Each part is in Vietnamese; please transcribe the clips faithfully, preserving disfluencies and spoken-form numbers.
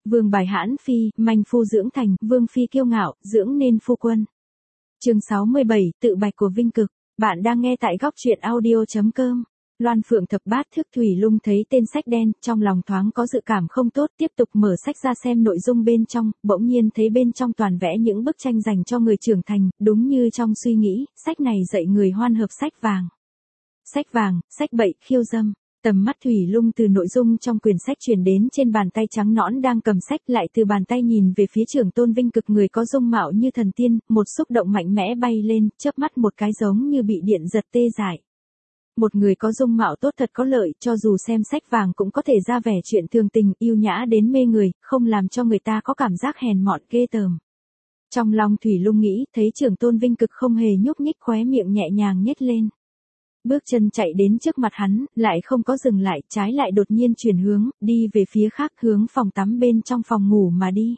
Vương bài hãn phi, manh phu dưỡng thành, vương phi kiêu ngạo, dưỡng nên phu quân. Chương sáu mươi bảy, tự bạch của Vinh Cực. Bạn đang nghe tại góc truyện audio chấm com. Loan Phượng thập bát thức Thủy Lung thấy tên sách đen, trong lòng thoáng có dự cảm không tốt, tiếp tục mở sách ra xem nội dung bên trong, bỗng nhiên thấy bên trong toàn vẽ những bức tranh dành cho người trưởng thành, đúng như trong suy nghĩ, sách này dạy người hoan hợp sách vàng. Sách vàng, sách bậy, khiêu dâm. Tầm mắt Thủy Lung từ nội dung trong quyển sách truyền đến trên bàn tay trắng nõn đang cầm sách, lại từ bàn tay nhìn về phía Trưởng Tôn Vinh Cực, người có dung mạo như thần tiên, một xúc động mạnh mẽ bay lên, chớp mắt một cái giống như bị điện giật tê dại. Một người có dung mạo tốt thật có lợi, cho dù xem sách vàng cũng có thể ra vẻ chuyện thường tình, yêu nhã đến mê người, không làm cho người ta có cảm giác hèn mọn ghê tởm. Trong lòng Thủy Lung nghĩ, thấy Trưởng Tôn Vinh Cực không hề nhúc nhích, khóe miệng nhẹ nhàng nhếch lên. Bước chân chạy đến trước mặt hắn, lại không có dừng lại, trái lại đột nhiên chuyển hướng, đi về phía khác, hướng phòng tắm bên trong phòng ngủ mà đi.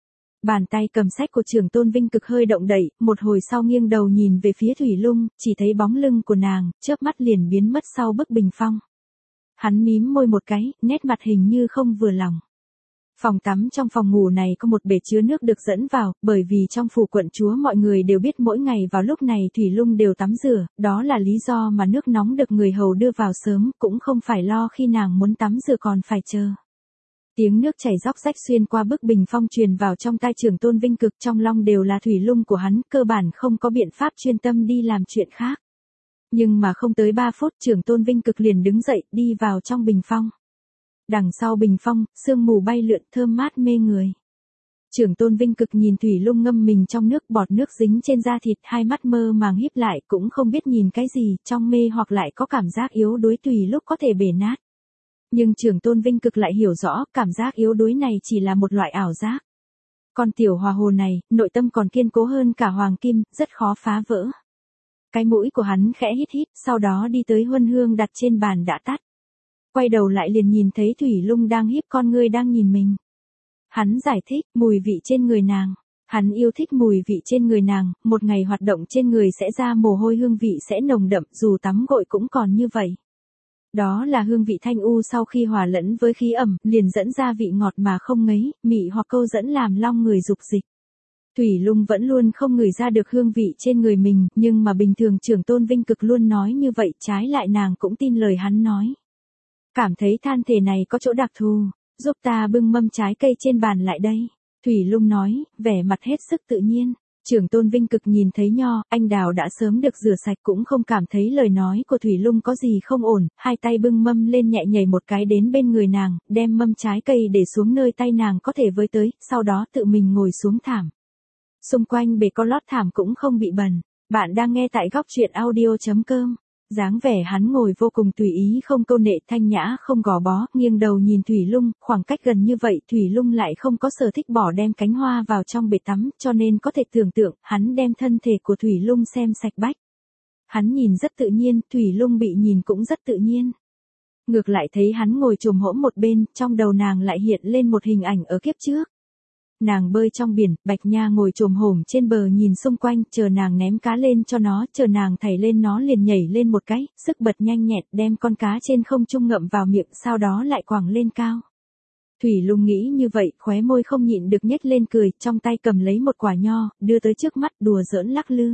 Bàn tay cầm sách của Trưởng Tôn Vinh Cực hơi động đậy, một hồi sau nghiêng đầu nhìn về phía Thủy Lung, chỉ thấy bóng lưng của nàng, chớp mắt liền biến mất sau bức bình phong. Hắn mím môi một cái, nét mặt hình như không vừa lòng. Phòng tắm trong phòng ngủ này có một bể chứa nước được dẫn vào, bởi vì trong phủ quận chúa mọi người đều biết mỗi ngày vào lúc này Thủy Lung đều tắm rửa, đó là lý do mà nước nóng được người hầu đưa vào sớm, cũng không phải lo khi nàng muốn tắm rửa còn phải chờ. Tiếng nước chảy róc rách xuyên qua bức bình phong truyền vào trong tai Trưởng Tôn Vinh Cực, trong lòng đều là Thủy Lung của hắn, cơ bản không có biện pháp chuyên tâm đi làm chuyện khác. Nhưng mà không tới ba phút, Trưởng Tôn Vinh Cực liền đứng dậy, đi vào trong bình phong. Đằng sau bình phong, sương mù bay lượn thơm mát mê người. Trưởng Tôn Vinh Cực nhìn Thủy Lung ngâm mình trong nước, bọt nước dính trên da thịt, hai mắt mơ màng híp lại, cũng không biết nhìn cái gì, trong mê hoặc lại có cảm giác yếu đuối tùy lúc có thể bể nát. Nhưng Trưởng Tôn Vinh Cực lại hiểu rõ, cảm giác yếu đuối này chỉ là một loại ảo giác. Còn tiểu hòa hồ này, nội tâm còn kiên cố hơn cả hoàng kim, rất khó phá vỡ. Cái mũi của hắn khẽ hít hít, sau đó đi tới huân hương đặt trên bàn đã tắt. Quay đầu lại liền nhìn thấy Thủy Lung đang híp con ngươi đang nhìn mình. Hắn giải thích, mùi vị trên người nàng. Hắn yêu thích mùi vị trên người nàng, một ngày hoạt động trên người sẽ ra mồ hôi, hương vị sẽ nồng đậm, dù tắm gội cũng còn như vậy. Đó là hương vị thanh u sau khi hòa lẫn với khí ẩm, liền dẫn ra vị ngọt mà không ngấy, mị hoặc câu dẫn làm long người dục dịch. Thủy Lung vẫn luôn không ngửi ra được hương vị trên người mình, nhưng mà bình thường Trưởng Tôn Vinh Cực luôn nói như vậy, trái lại nàng cũng tin lời hắn nói. Cảm thấy than thể này có chỗ đặc thù, giúp ta bưng mâm trái cây trên bàn lại đây. Thủy Lung nói, vẻ mặt hết sức tự nhiên. Trưởng Tôn Vinh Cực nhìn thấy nho, anh đào đã sớm được rửa sạch, cũng không cảm thấy lời nói của Thủy Lung có gì không ổn, hai tay bưng mâm lên nhẹ nhảy một cái đến bên người nàng, đem mâm trái cây để xuống nơi tay nàng có thể với tới, sau đó tự mình ngồi xuống thảm. Xung quanh bề có lót thảm cũng không bị bẩn. Bạn đang nghe tại góc truyện audio chấm com. Dáng vẻ hắn ngồi vô cùng tùy ý, không câu nệ, thanh nhã, không gò bó, nghiêng đầu nhìn Thủy Lung, khoảng cách gần như vậy Thủy Lung lại không có sở thích bỏ đem cánh hoa vào trong bể tắm, cho nên có thể tưởng tượng, hắn đem thân thể của Thủy Lung xem sạch bách. Hắn nhìn rất tự nhiên, Thủy Lung bị nhìn cũng rất tự nhiên. Ngược lại thấy hắn ngồi chồm hổm một bên, trong đầu nàng lại hiện lên một hình ảnh ở kiếp trước. Nàng bơi trong biển, Bạch Nha ngồi chồm hổm trên bờ nhìn xung quanh, chờ nàng ném cá lên cho nó, chờ nàng thảy lên nó liền nhảy lên một cái, sức bật nhanh nhẹn, đem con cá trên không trung ngậm vào miệng, sau đó lại quẳng lên cao. Thủy Lung nghĩ như vậy, khóe môi không nhịn được nhếch lên cười, trong tay cầm lấy một quả nho, đưa tới trước mắt, đùa giỡn lắc lư.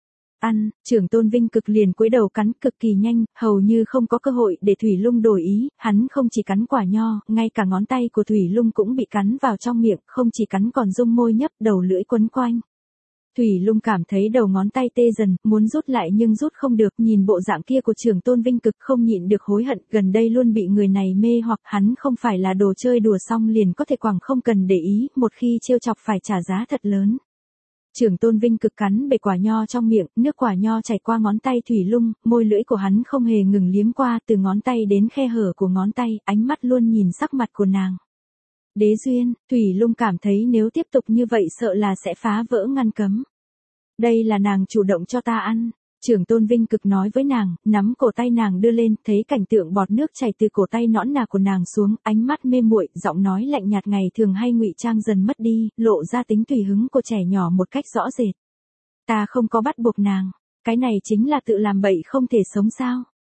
Ăn, Trưởng Tôn Vinh Cực liền cúi đầu cắn cực kỳ nhanh, hầu như không có cơ hội để Thủy Lung đổi ý, hắn không chỉ cắn quả nho, ngay cả ngón tay của Thủy Lung cũng bị cắn vào trong miệng, không chỉ cắn còn rung môi nhấp, đầu lưỡi quấn quanh. Thủy Lung cảm thấy đầu ngón tay tê dần, muốn rút lại nhưng rút không được, nhìn bộ dạng kia của Trưởng Tôn Vinh Cực không nhịn được hối hận, gần đây luôn bị người này mê hoặc hắn không phải là đồ chơi đùa xong liền có thể quẳng, không cần để ý, một khi trêu chọc phải trả giá thật lớn. Trưởng Tôn Vinh Cực cắn bể quả nho trong miệng, nước quả nho chảy qua ngón tay Thủy Lung, môi lưỡi của hắn không hề ngừng liếm qua, từ ngón tay đến khe hở của ngón tay, ánh mắt luôn nhìn sắc mặt của nàng. Đế duyên, Thủy Lung cảm thấy nếu tiếp tục như vậy sợ là sẽ phá vỡ ngăn cấm. Đây là nàng chủ động cho ta ăn. Trưởng Tôn Vinh Cực nói với nàng, nắm cổ tay nàng đưa lên, thấy cảnh tượng bọt nước chảy từ cổ tay nõn nà của nàng xuống, ánh mắt mê muội, giọng nói lạnh nhạt ngày thường hay ngụy trang dần mất đi, lộ ra tính tùy hứng của trẻ nhỏ một cách rõ rệt. Ta không có bắt buộc nàng, cái này chính là tự làm bậy không thể sống sao?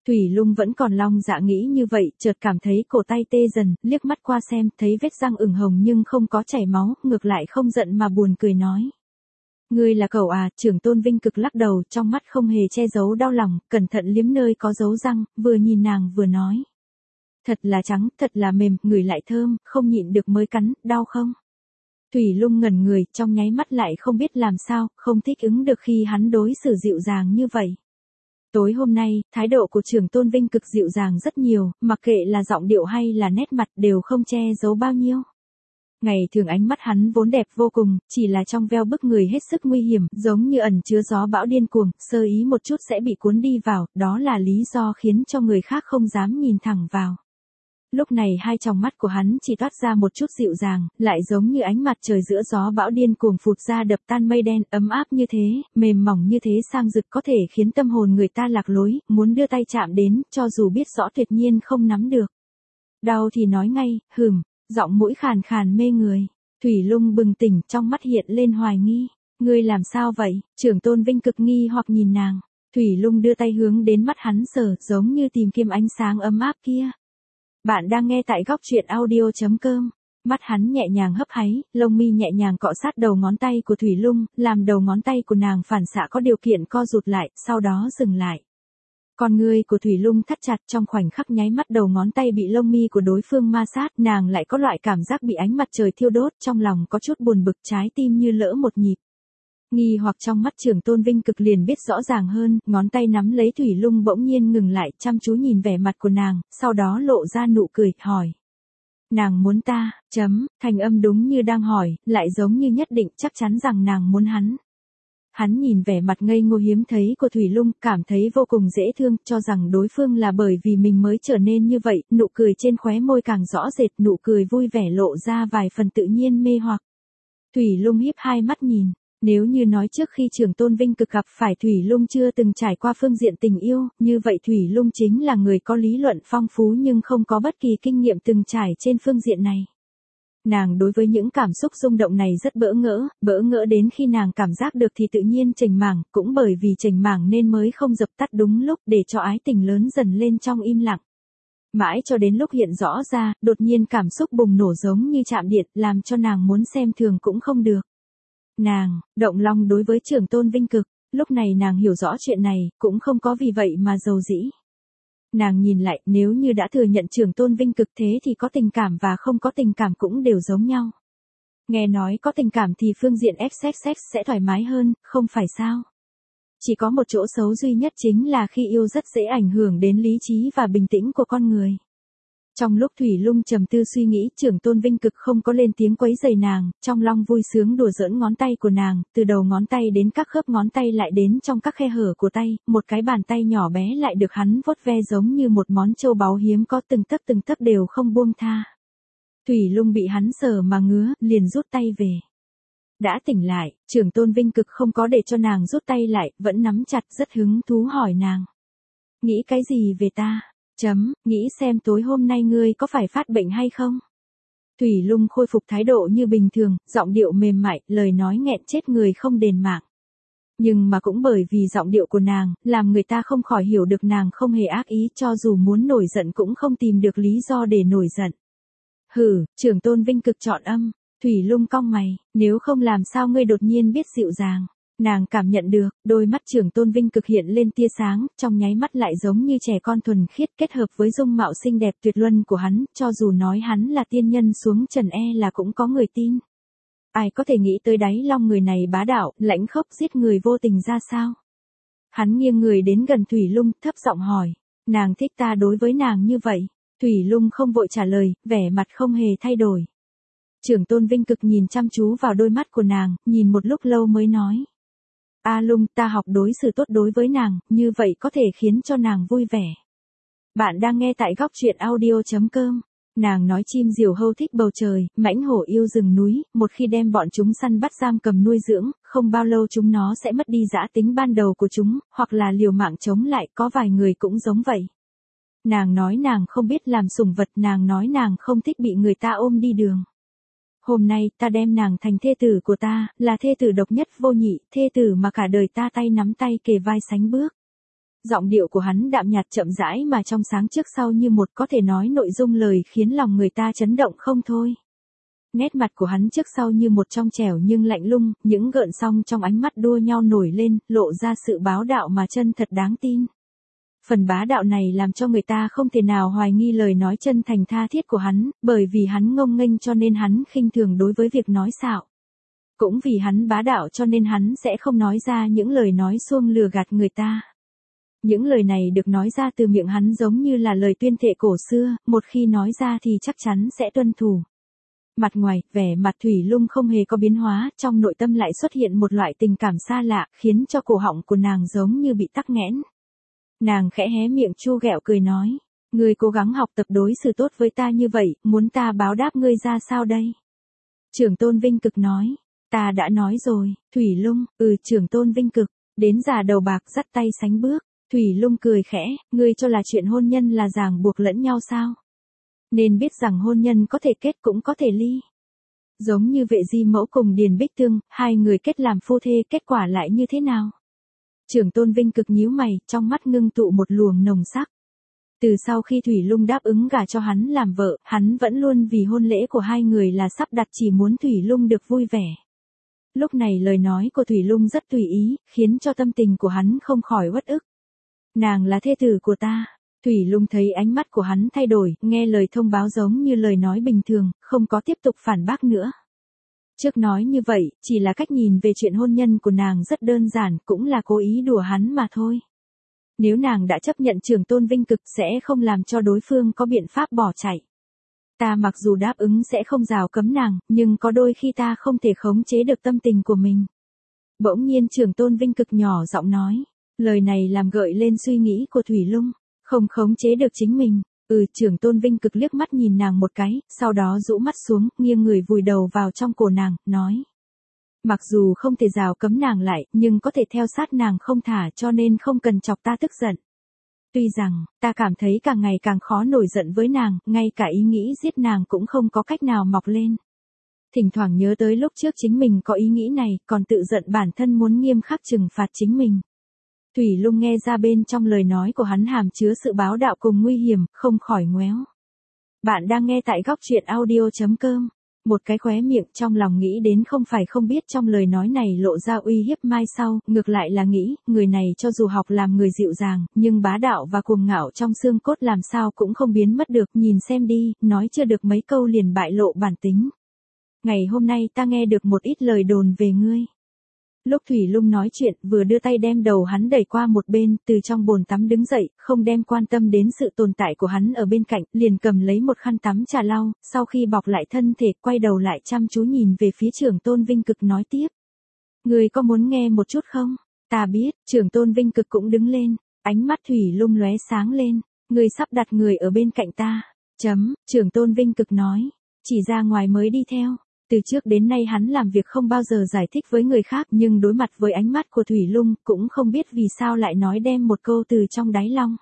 Thủy Lung vẫn còn long dạ nghĩ như vậy, chợt cảm thấy cổ tay tê dần, liếc mắt qua xem, thấy vết răng ửng hồng nhưng không có chảy máu, ngược lại không giận mà buồn cười nói. Ngươi là cậu à? Trưởng Tôn Vinh Cực lắc đầu, trong mắt không hề che giấu đau lòng, cẩn thận liếm nơi có dấu răng, vừa nhìn nàng vừa nói. Thật là trắng, thật là mềm, ngửi lại thơm, không nhịn được mới cắn, đau không? Thủy Lung ngẩn người, trong nháy mắt lại không biết làm sao, không thích ứng được khi hắn đối xử dịu dàng như vậy. Tối hôm nay, thái độ của Trưởng Tôn Vinh Cực dịu dàng rất nhiều, mặc kệ là giọng điệu hay là nét mặt đều không che giấu bao nhiêu. Ngày thường ánh mắt hắn vốn đẹp vô cùng, chỉ là trong veo bức người hết sức nguy hiểm, giống như ẩn chứa gió bão điên cuồng, sơ ý một chút sẽ bị cuốn đi vào, đó là lý do khiến cho người khác không dám nhìn thẳng vào. Lúc này hai tròng mắt của hắn chỉ toát ra một chút dịu dàng, lại giống như ánh mặt trời giữa gió bão điên cuồng phụt ra đập tan mây đen, ấm áp như thế, mềm mỏng như thế, sang rực có thể khiến tâm hồn người ta lạc lối, muốn đưa tay chạm đến, cho dù biết rõ tuyệt nhiên không nắm được. Đau thì nói ngay, hừm, giọng mũi khàn khàn mê người. Thủy Lung bừng tỉnh, trong mắt hiện lên hoài nghi. Ngươi làm sao vậy? Trưởng Tôn Vinh Cực nghi hoặc nhìn nàng. Thủy Lung đưa tay hướng đến mắt hắn sờ, giống như tìm kiếm ánh sáng ấm áp kia. Bạn đang nghe tại góc truyện audio chấm com. Mắt hắn nhẹ nhàng hấp háy, lông mi nhẹ nhàng cọ sát đầu ngón tay của Thủy Lung, làm đầu ngón tay của nàng phản xạ có điều kiện co rụt lại, sau đó dừng lại. Con ngươi của Thủy Lung thắt chặt, trong khoảnh khắc nháy mắt đầu ngón tay bị lông mi của đối phương ma sát, nàng lại có loại cảm giác bị ánh mặt trời thiêu đốt, trong lòng có chút buồn bực, trái tim như lỡ một nhịp. Nghi hoặc trong mắt Trưởng Tôn Vinh Cực liền biết rõ ràng hơn, ngón tay nắm lấy Thủy Lung bỗng nhiên ngừng lại, chăm chú nhìn vẻ mặt của nàng, sau đó lộ ra nụ cười, hỏi. Nàng muốn ta, chấm, thành âm đúng như đang hỏi, lại giống như nhất định chắc chắn rằng nàng muốn hắn. Hắn nhìn vẻ mặt ngây ngô hiếm thấy của Thủy Lung, cảm thấy vô cùng dễ thương, cho rằng đối phương là bởi vì mình mới trở nên như vậy, nụ cười trên khóe môi càng rõ rệt, nụ cười vui vẻ lộ ra vài phần tự nhiên mê hoặc. Thủy Lung híp hai mắt nhìn, nếu như nói trước khi Trưởng Tôn Vinh Cực gặp phải Thủy Lung chưa từng trải qua phương diện tình yêu, như vậy Thủy Lung chính là người có lý luận phong phú nhưng không có bất kỳ kinh nghiệm từng trải trên phương diện này. Nàng đối với những cảm xúc rung động này rất bỡ ngỡ, bỡ ngỡ đến khi nàng cảm giác được thì tự nhiên chềnh mảng, cũng bởi vì chềnh mảng nên mới không dập tắt đúng lúc để cho ái tình lớn dần lên trong im lặng. Mãi cho đến lúc hiện rõ ra, đột nhiên cảm xúc bùng nổ giống như chạm điện, làm cho nàng muốn xem thường cũng không được. Nàng, động lòng đối với Trưởng Tôn Vinh Cực, lúc này nàng hiểu rõ chuyện này, cũng không có vì vậy mà dầu dĩ. Nàng nhìn lại, nếu như đã thừa nhận Trưởng Tôn Vinh Cực thế thì có tình cảm và không có tình cảm cũng đều giống nhau. Nghe nói có tình cảm thì phương diện ép sex sex sẽ thoải mái hơn, không phải sao? Chỉ có một chỗ xấu duy nhất chính là khi yêu rất dễ ảnh hưởng đến lý trí và bình tĩnh của con người. Trong lúc Thủy Lung trầm tư suy nghĩ, Trưởng Tôn Vinh Cực không có lên tiếng quấy rầy nàng, trong lòng vui sướng đùa giỡn ngón tay của nàng, từ đầu ngón tay đến các khớp ngón tay lại đến trong các khe hở của tay, một cái bàn tay nhỏ bé lại được hắn vuốt ve giống như một món châu báu hiếm có, từng tấc từng tấc đều không buông tha. Thủy Lung bị hắn sờ mà ngứa, liền rút tay về. Đã tỉnh lại, Trưởng Tôn Vinh Cực không có để cho nàng rút tay lại, vẫn nắm chặt, rất hứng thú hỏi nàng. Nghĩ cái gì về ta? Chấm, nghĩ xem tối hôm nay ngươi có phải phát bệnh hay không? Thủy Lung khôi phục thái độ như bình thường, giọng điệu mềm mại, lời nói nghẹn chết người không đền mạng. Nhưng mà cũng bởi vì giọng điệu của nàng, làm người ta không khỏi hiểu được nàng không hề ác ý, cho dù muốn nổi giận cũng không tìm được lý do để nổi giận. Hừ, Trưởng Tôn Vinh Cực chọn âm. Thủy Lung cong mày, nếu không làm sao ngươi đột nhiên biết dịu dàng. Nàng cảm nhận được, đôi mắt Trưởng Tôn Vinh Cực hiện lên tia sáng, trong nháy mắt lại giống như trẻ con thuần khiết, kết hợp với dung mạo xinh đẹp tuyệt luân của hắn, cho dù nói hắn là tiên nhân xuống trần e là cũng có người tin. Ai có thể nghĩ tới đáy lòng người này bá đạo, lãnh khốc giết người vô tình ra sao? Hắn nghiêng người đến gần Thủy Lung, thấp giọng hỏi, nàng thích ta đối với nàng như vậy? Thủy Lung không vội trả lời, vẻ mặt không hề thay đổi. Trưởng Tôn Vinh Cực nhìn chăm chú vào đôi mắt của nàng, nhìn một lúc lâu mới nói. A Lung, ta học đối xử tốt đối với nàng, như vậy có thể khiến cho nàng vui vẻ. Bạn đang nghe tại góc truyện audio chấm com. Nàng nói chim diều hâu thích bầu trời, mãnh hổ yêu rừng núi, một khi đem bọn chúng săn bắt giam cầm nuôi dưỡng, không bao lâu chúng nó sẽ mất đi dã tính ban đầu của chúng, hoặc là liều mạng chống lại, có vài người cũng giống vậy. Nàng nói nàng không biết làm sủng vật, nàng nói nàng không thích bị người ta ôm đi đường. Hôm nay, ta đem nàng thành thê tử của ta, là thê tử độc nhất vô nhị, thê tử mà cả đời ta tay nắm tay kề vai sánh bước. Giọng điệu của hắn đạm nhạt chậm rãi mà trong sáng trước sau như một, có thể nói nội dung lời khiến lòng người ta chấn động không thôi. Nét mặt của hắn trước sau như một trong trẻo nhưng lạnh lùng, những gợn sóng trong ánh mắt đua nhau nổi lên, lộ ra sự bá đạo mà chân thật đáng tin. Phần bá đạo này làm cho người ta không thể nào hoài nghi lời nói chân thành tha thiết của hắn, bởi vì hắn ngông nghênh cho nên hắn khinh thường đối với việc nói xạo. Cũng vì hắn bá đạo cho nên hắn sẽ không nói ra những lời nói suông lừa gạt người ta. Những lời này được nói ra từ miệng hắn giống như là lời tuyên thệ cổ xưa, một khi nói ra thì chắc chắn sẽ tuân thủ. Mặt ngoài, vẻ mặt Thủy Lung không hề có biến hóa, trong nội tâm lại xuất hiện một loại tình cảm xa lạ, khiến cho cổ họng của nàng giống như bị tắc nghẽn. Nàng khẽ hé miệng chu ghẹo cười nói, ngươi cố gắng học tập đối xử tốt với ta như vậy, muốn ta báo đáp ngươi ra sao đây? Trưởng tôn Vinh Cực nói, ta đã nói rồi. Thủy Lung, ừ trưởng tôn Vinh Cực, đến già đầu bạc dắt tay sánh bước. Thủy Lung cười khẽ, ngươi cho là chuyện hôn nhân là ràng buộc lẫn nhau sao? Nên biết rằng hôn nhân có thể kết cũng có thể ly. Giống như Vệ Di Mẫu cùng Điền Bích Tương, hai người kết làm phu thê, kết quả lại như thế nào? Trưởng tôn Vinh Cực nhíu mày, trong mắt ngưng tụ một luồng nồng sắc. Từ sau khi Thủy Lung đáp ứng gả cho hắn làm vợ, hắn vẫn luôn vì hôn lễ của hai người là sắp đặt, chỉ muốn Thủy Lung được vui vẻ. Lúc này lời nói của Thủy Lung rất tùy ý, khiến cho tâm tình của hắn không khỏi uất ức. Nàng là thê tử của ta. Thủy Lung thấy ánh mắt của hắn thay đổi, nghe lời thông báo giống như lời nói bình thường, không có tiếp tục phản bác nữa. Trước nói như vậy, chỉ là cách nhìn về chuyện hôn nhân của nàng rất đơn giản, cũng là cố ý đùa hắn mà thôi. Nếu nàng đã chấp nhận trưởng tôn Vinh Cực sẽ không làm cho đối phương có biện pháp bỏ chạy. Ta mặc dù đáp ứng sẽ không rào cấm nàng, nhưng có đôi khi ta không thể khống chế được tâm tình của mình. Bỗng nhiên trưởng tôn Vinh Cực nhỏ giọng nói, lời này làm gợi lên suy nghĩ của Thủy Lung, không khống chế được chính mình. Ừ, trưởng tôn Vinh Cực liếc mắt nhìn nàng một cái, sau đó rũ mắt xuống, nghiêng người vùi đầu vào trong cổ nàng, nói. Mặc dù không thể rào cấm nàng lại, nhưng có thể theo sát nàng không thả, cho nên không cần chọc ta tức giận. Tuy rằng, ta cảm thấy càng ngày càng khó nổi giận với nàng, ngay cả ý nghĩ giết nàng cũng không có cách nào mọc lên. Thỉnh thoảng nhớ tới lúc trước chính mình có ý nghĩ này, còn tự giận bản thân muốn nghiêm khắc trừng phạt chính mình. Thủy Lung nghe ra bên trong lời nói của hắn hàm chứa sự báo đạo cùng nguy hiểm, không khỏi ngoéo. Bạn đang nghe tại góc truyện audio chấm com. Một cái khóe miệng, trong lòng nghĩ đến không phải không biết trong lời nói này lộ ra uy hiếp mai sau, ngược lại là nghĩ, người này cho dù học làm người dịu dàng, nhưng bá đạo và cuồng ngạo trong xương cốt làm sao cũng không biến mất được, nhìn xem đi, nói chưa được mấy câu liền bại lộ bản tính. Ngày hôm nay ta nghe được một ít lời đồn về ngươi. Lúc Thủy Lung nói chuyện, vừa đưa tay đem đầu hắn đẩy qua một bên, từ trong bồn tắm đứng dậy, không đem quan tâm đến sự tồn tại của hắn ở bên cạnh, liền cầm lấy một khăn tắm trà lau, sau khi bọc lại thân thể, quay đầu lại chăm chú nhìn về phía trưởng tôn Vinh Cực nói tiếp. Ngươi có muốn nghe một chút không? Ta biết. Trưởng tôn Vinh Cực cũng đứng lên, ánh mắt Thủy Lung lóe sáng lên. Ngươi sắp đặt người ở bên cạnh ta. Chấm, trưởng tôn Vinh Cực nói. Chỉ ra ngoài mới đi theo. Từ trước đến nay hắn làm việc không bao giờ giải thích với người khác, nhưng đối mặt với ánh mắt của Thủy Lung, cũng không biết vì sao lại nói đem một câu từ trong đáy lòng.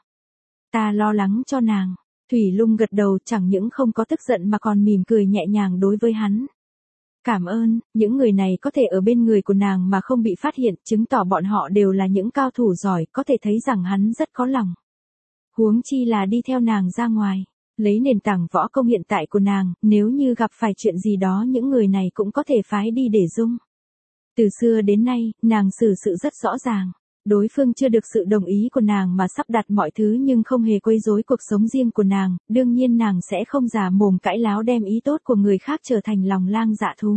Ta lo lắng cho nàng. Thủy Lung gật đầu, chẳng những không có tức giận mà còn mỉm cười nhẹ nhàng đối với hắn. Cảm ơn, những người này có thể ở bên người của nàng mà không bị phát hiện, chứng tỏ bọn họ đều là những cao thủ giỏi, có thể thấy rằng hắn rất có lòng. Huống chi là đi theo nàng ra ngoài. Lấy nền tảng võ công hiện tại của nàng, nếu như gặp phải chuyện gì đó những người này cũng có thể phái đi để dung. Từ xưa đến nay, nàng xử sự rất rõ ràng. Đối phương chưa được sự đồng ý của nàng mà sắp đặt mọi thứ nhưng không hề quấy rối cuộc sống riêng của nàng, đương nhiên nàng sẽ không giả mồm cãi láo đem ý tốt của người khác trở thành lòng lang dạ thú.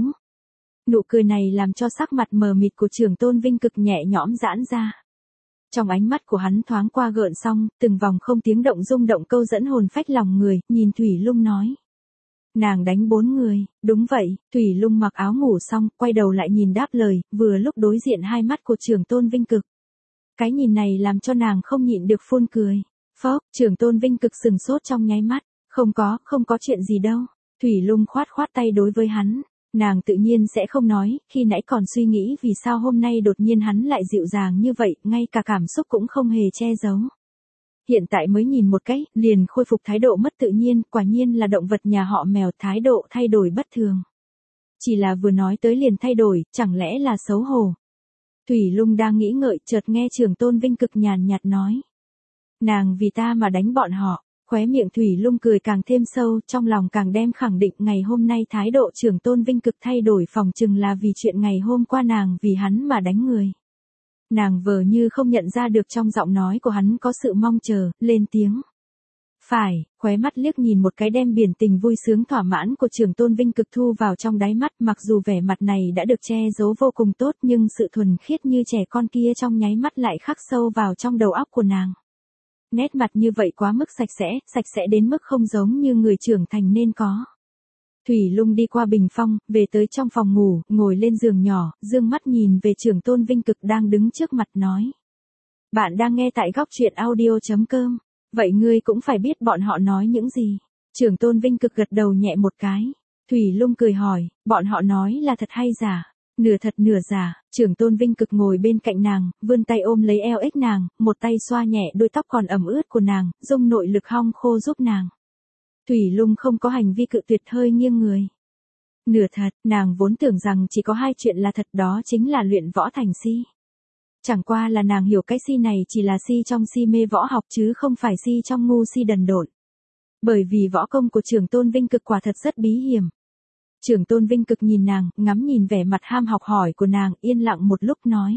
Nụ cười này làm cho sắc mặt mờ mịt của trưởng tôn Vinh Cực nhẹ nhõm giãn ra. Trong ánh mắt của hắn thoáng qua gợn sóng, từng vòng không tiếng động rung động câu dẫn hồn phách lòng người, nhìn Thủy Lung nói. Nàng đánh bốn người, đúng vậy. Thủy Lung mặc áo ngủ xong, quay đầu lại nhìn đáp lời, vừa lúc đối diện hai mắt của trưởng tôn Vinh Cực. Cái nhìn này làm cho nàng không nhịn được phun cười. Phốc, trưởng tôn Vinh Cực sừng sốt trong nháy mắt. Không có, không có chuyện gì đâu. Thủy Lung khoát khoát tay đối với hắn. Nàng tự nhiên sẽ không nói, khi nãy còn suy nghĩ vì sao hôm nay đột nhiên hắn lại dịu dàng như vậy, ngay cả cảm xúc cũng không hề che giấu. Hiện tại mới nhìn một cái, liền khôi phục thái độ mất tự nhiên, quả nhiên là động vật nhà họ mèo, thái độ thay đổi bất thường. Chỉ là vừa nói tới liền thay đổi, chẳng lẽ là xấu hổ. Thủy Lung đang nghĩ ngợi, chợt nghe trưởng tôn Vinh Cực nhàn nhạt nói. Nàng vì ta mà đánh bọn họ, khóe miệng Thủy Lung cười càng thêm sâu, trong lòng càng đem khẳng định ngày hôm nay thái độ Trưởng Tôn Vinh Cực thay đổi phòng chừng là vì chuyện ngày hôm qua nàng vì hắn mà đánh người. Nàng vờ như không nhận ra được trong giọng nói của hắn có sự mong chờ, lên tiếng. Phải, khóe mắt liếc nhìn một cái đem biển tình vui sướng thỏa mãn của Trưởng Tôn Vinh Cực thu vào trong đáy mắt, mặc dù vẻ mặt này đã được che giấu vô cùng tốt nhưng sự thuần khiết như trẻ con kia trong nháy mắt lại khắc sâu vào trong đầu óc của nàng. Nét mặt như vậy quá mức sạch sẽ, sạch sẽ đến mức không giống như người trưởng thành nên có. Thủy Lung đi qua bình phong, về tới trong phòng ngủ, ngồi lên giường nhỏ, dương mắt nhìn về Trưởng Tôn Vinh Cực đang đứng trước mặt nói. Bạn đang nghe tại góc truyện audio chấm com. Vậy ngươi cũng phải biết bọn họ nói những gì. Trưởng Tôn Vinh Cực gật đầu nhẹ một cái. Thủy Lung cười hỏi, bọn họ nói là thật hay giả? Nửa thật nửa giả. Trưởng Tôn Vinh Cực ngồi bên cạnh nàng, vươn tay ôm lấy eo ếch nàng, một tay xoa nhẹ đôi tóc còn ẩm ướt của nàng, dùng nội lực hong khô giúp nàng. Thủy Lung không có hành vi cự tuyệt, hơi nghiêng người. Nửa thật, nàng vốn tưởng rằng chỉ có hai chuyện là thật, đó chính là luyện võ thành si. Chẳng qua là nàng hiểu cái si này chỉ là si trong si mê võ học chứ không phải si trong ngu si đần độn. Bởi vì võ công của Trưởng Tôn Vinh Cực quả thật rất bí hiểm. Trưởng Tôn Vinh Cực nhìn nàng, ngắm nhìn vẻ mặt ham học hỏi của nàng, yên lặng một lúc nói.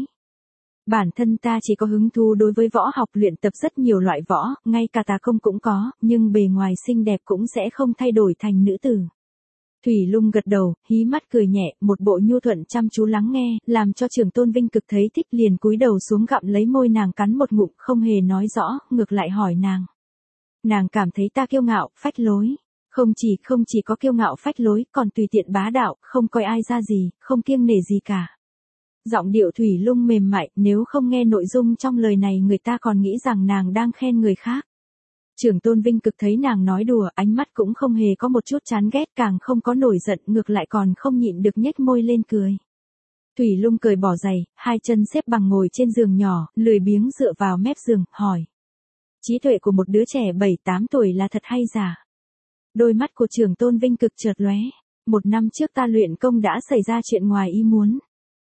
Bản thân ta chỉ có hứng thú đối với võ học, luyện tập rất nhiều loại võ, ngay cả tà công cũng có, nhưng bề ngoài xinh đẹp cũng sẽ không thay đổi thành nữ tử. Thủy Lung gật đầu, hí mắt cười nhẹ, một bộ nhu thuận chăm chú lắng nghe, làm cho Trưởng Tôn Vinh Cực thấy thích, liền cúi đầu xuống gặm lấy môi nàng, cắn một ngụm, không hề nói rõ, ngược lại hỏi nàng. Nàng cảm thấy ta kiêu ngạo, phách lối. Không chỉ, không chỉ có kiêu ngạo phách lối, còn tùy tiện bá đạo, không coi ai ra gì, không kiêng nể gì cả. Giọng điệu Thủy Lung mềm mại, nếu không nghe nội dung trong lời này người ta còn nghĩ rằng nàng đang khen người khác. Trưởng Tôn Vinh Cực thấy nàng nói đùa, ánh mắt cũng không hề có một chút chán ghét, càng không có nổi giận, ngược lại còn không nhịn được nhếch môi lên cười. Thủy Lung cười bỏ giày, hai chân xếp bằng ngồi trên giường nhỏ, lười biếng dựa vào mép giường, hỏi. Trí tuệ của một đứa trẻ bảy tám tuổi là thật hay giả? Đôi mắt của Trưởng Tôn Vinh Cực chợt lóe. Một năm trước ta luyện công đã xảy ra chuyện ngoài ý muốn.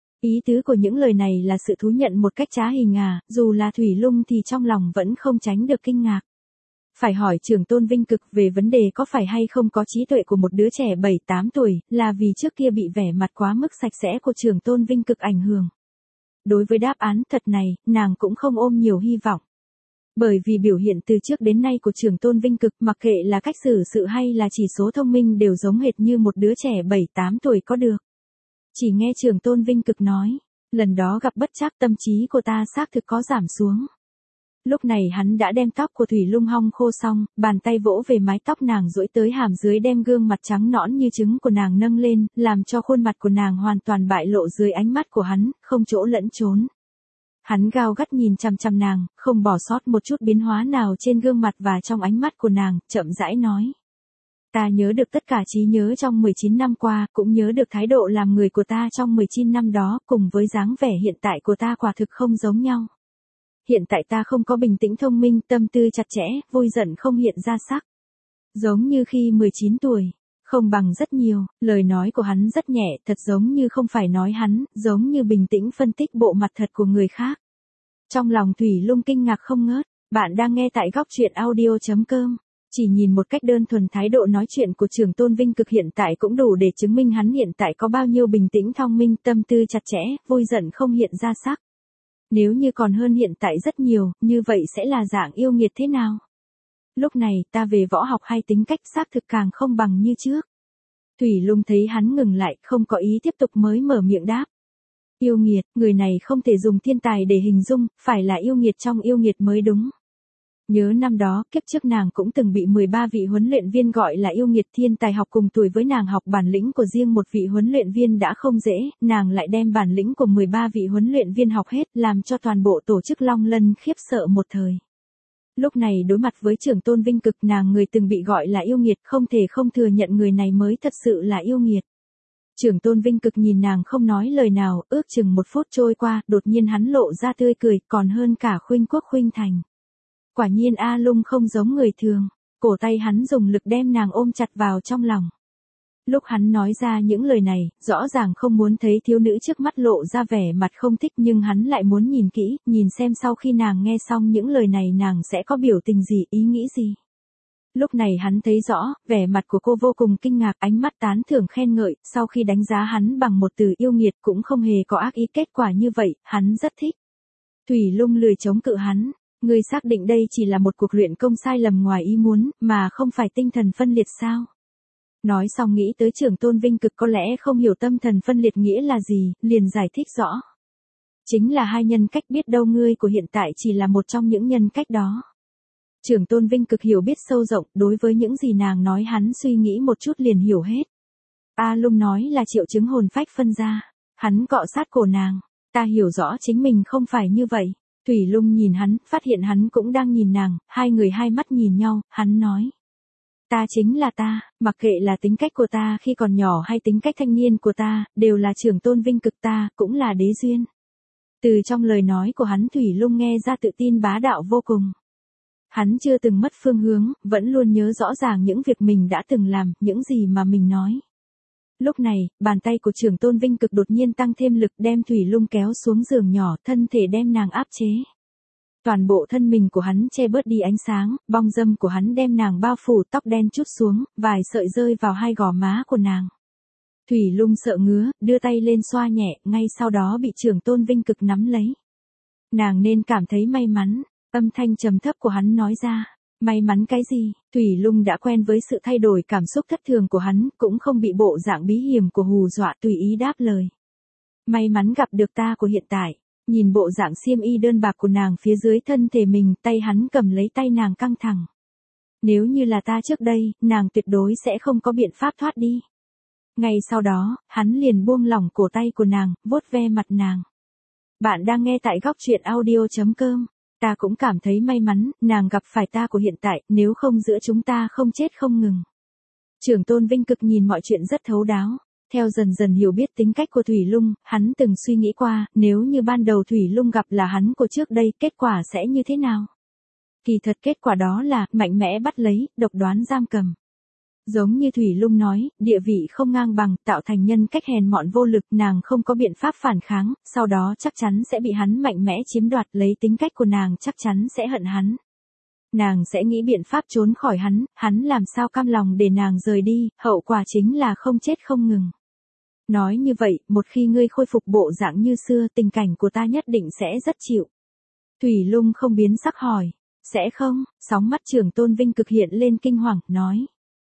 Ý tứ của những lời này là sự thú nhận một cách trá hình à, dù là Thủy Lung thì trong lòng vẫn không tránh được kinh ngạc. Phải hỏi Trưởng Tôn Vinh Cực về vấn đề có phải hay không có trí tuệ của một đứa trẻ bảy tám tuổi, là vì trước kia bị vẻ mặt quá mức sạch sẽ của Trưởng Tôn Vinh Cực ảnh hưởng. Đối với đáp án thật này, nàng cũng không ôm nhiều hy vọng. Bởi vì biểu hiện từ trước đến nay của Trưởng Tôn Vinh Cực, mặc kệ là cách xử sự hay là chỉ số thông minh đều giống hệt như một đứa trẻ bảy tám tuổi có được. Chỉ nghe Trưởng Tôn Vinh Cực nói, lần đó gặp bất trắc tâm trí của ta xác thực có giảm xuống. Lúc này hắn đã đem tóc của Thủy Lung hong khô xong, bàn tay vỗ về mái tóc nàng duỗi tới hàm dưới, đem gương mặt trắng nõn như trứng của nàng nâng lên, làm cho khuôn mặt của nàng hoàn toàn bại lộ dưới ánh mắt của hắn, không chỗ lẫn trốn. Hắn gao gắt nhìn chằm chằm nàng, không bỏ sót một chút biến hóa nào trên gương mặt và trong ánh mắt của nàng, chậm rãi nói. Ta nhớ được tất cả trí nhớ trong mười chín năm qua, cũng nhớ được thái độ làm người của ta trong mười chín năm đó, cùng với dáng vẻ hiện tại của ta quả thực không giống nhau. Hiện tại ta không có bình tĩnh thông minh, tâm tư chặt chẽ, vui giận không hiện ra sắc. Giống như khi mười chín tuổi, không bằng rất nhiều, lời nói của hắn rất nhẹ, thật giống như không phải nói hắn, giống như bình tĩnh phân tích bộ mặt thật của người khác. Trong lòng Thủy Lung kinh ngạc không ngớt, bạn đang nghe tại góc truyện audio chấm com. Chỉ nhìn một cách đơn thuần thái độ nói chuyện của Trưởng Tôn Vinh Cực hiện tại cũng đủ để chứng minh hắn hiện tại có bao nhiêu bình tĩnh thông minh, tâm tư chặt chẽ, vui giận không hiện ra sắc. Nếu như còn hơn hiện tại rất nhiều, như vậy sẽ là dạng yêu nghiệt thế nào? Lúc này, ta về võ học hay tính cách xác thực càng không bằng như trước. Thủy Lung thấy hắn ngừng lại, không có ý tiếp tục mới mở miệng đáp. Yêu nghiệt, người này không thể dùng thiên tài để hình dung, phải là yêu nghiệt trong yêu nghiệt mới đúng. Nhớ năm đó, kiếp trước nàng cũng từng bị mười ba vị huấn luyện viên gọi là yêu nghiệt, thiên tài học cùng tuổi với nàng học bản lĩnh của riêng một vị huấn luyện viên đã không dễ, nàng lại đem bản lĩnh của mười ba vị huấn luyện viên học hết, làm cho toàn bộ tổ chức Long Lân khiếp sợ một thời. Lúc này đối mặt với Trưởng Tôn Vinh Cực, nàng người từng bị gọi là yêu nghiệt, không thể không thừa nhận người này mới thật sự là yêu nghiệt. Trưởng Tôn Vinh Cực nhìn nàng không nói lời nào, ước chừng một phút trôi qua, đột nhiên hắn lộ ra tươi cười, còn hơn cả Khuynh Quốc Khuynh Thành. Quả nhiên A Lung không giống người thường, cổ tay hắn dùng lực đem nàng ôm chặt vào trong lòng. Lúc hắn nói ra những lời này, rõ ràng không muốn thấy thiếu nữ trước mắt lộ ra vẻ mặt không thích nhưng hắn lại muốn nhìn kỹ, nhìn xem sau khi nàng nghe xong những lời này nàng sẽ có biểu tình gì, ý nghĩ gì. Lúc này hắn thấy rõ, vẻ mặt của cô vô cùng kinh ngạc, ánh mắt tán thưởng khen ngợi, sau khi đánh giá hắn bằng một từ yêu nghiệt cũng không hề có ác ý, kết quả như vậy, hắn rất thích. Thủy Lung lười chống cự hắn, ngươi xác định đây chỉ là một cuộc luyện công sai lầm ngoài ý muốn, mà không phải tinh thần phân liệt sao? Nói xong nghĩ tới Trưởng Tôn Vinh Cực có lẽ không hiểu tâm thần phân liệt nghĩa là gì, liền giải thích rõ. Chính là hai nhân cách, biết đâu ngươi của hiện tại chỉ là một trong những nhân cách đó. Trưởng Tôn Vinh Cực hiểu biết sâu rộng, đối với những gì nàng nói hắn suy nghĩ một chút liền hiểu hết. A Lung nói là triệu chứng hồn phách phân ra, hắn cọ sát cổ nàng, ta hiểu rõ chính mình không phải như vậy. Thủy Lung nhìn hắn, phát hiện hắn cũng đang nhìn nàng, hai người hai mắt nhìn nhau, hắn nói. Ta chính là ta, mặc kệ là tính cách của ta khi còn nhỏ hay tính cách thanh niên của ta, đều là Trưởng Tôn Vinh Cực, ta cũng là đế duyên. Từ trong lời nói của hắn Thủy Lung nghe ra tự tin bá đạo vô cùng. Hắn chưa từng mất phương hướng, vẫn luôn nhớ rõ ràng những việc mình đã từng làm, những gì mà mình nói. Lúc này, bàn tay của Trưởng Tôn Vinh Cực đột nhiên tăng thêm lực đem Thủy Lung kéo xuống giường nhỏ, thân thể đem nàng áp chế. Toàn bộ thân mình của hắn che bớt đi ánh sáng, bong dâm của hắn đem nàng bao phủ, tóc đen trút xuống, vài sợi rơi vào hai gò má của nàng. Thủy Lung sợ ngứa, đưa tay lên xoa nhẹ, ngay sau đó bị Trưởng Tôn Vinh Cực nắm lấy. Nàng nên cảm thấy may mắn, âm thanh trầm thấp của hắn nói ra. May mắn cái gì? Thủy Lung đã quen với sự thay đổi cảm xúc thất thường của hắn, cũng không bị bộ dạng bí hiểm của hù dọa, tùy ý đáp lời. May mắn gặp được ta của hiện tại. Nhìn bộ dạng xiêm y đơn bạc của nàng phía dưới thân thể mình, tay hắn cầm lấy tay nàng căng thẳng. Nếu như là ta trước đây, nàng tuyệt đối sẽ không có biện pháp thoát đi. Ngay sau đó, hắn liền buông lỏng cổ tay của nàng, vuốt ve mặt nàng. Bạn đang nghe tại góc truyện audio chấm com. Ta cũng cảm thấy may mắn, nàng gặp phải ta của hiện tại, nếu không giữa chúng ta không chết không ngừng. Trưởng Tôn Vinh Cực nhìn mọi chuyện rất thấu đáo. Theo dần dần hiểu biết tính cách của Thủy Lung, hắn từng suy nghĩ qua, nếu như ban đầu Thủy Lung gặp là hắn của trước đây, kết quả sẽ như thế nào? Kỳ thật kết quả đó là, mạnh mẽ bắt lấy, độc đoán giam cầm. Giống như Thủy Lung nói, địa vị không ngang bằng, tạo thành nhân cách hèn mọn vô lực, nàng không có biện pháp phản kháng, sau đó chắc chắn sẽ bị hắn mạnh mẽ chiếm đoạt, lấy tính cách của nàng chắc chắn sẽ hận hắn. Nàng sẽ nghĩ biện pháp trốn khỏi hắn, hắn làm sao cam lòng để nàng rời đi, hậu quả chính là không chết không ngừng. Nói như vậy, một khi ngươi khôi phục bộ dạng như xưa, tình cảnh của ta nhất định sẽ rất chịu. Thủy Lung không biến sắc hỏi, sẽ không? Sóng mắt Trưởng Tôn Vinh Cực hiện lên kinh hoàng, nói.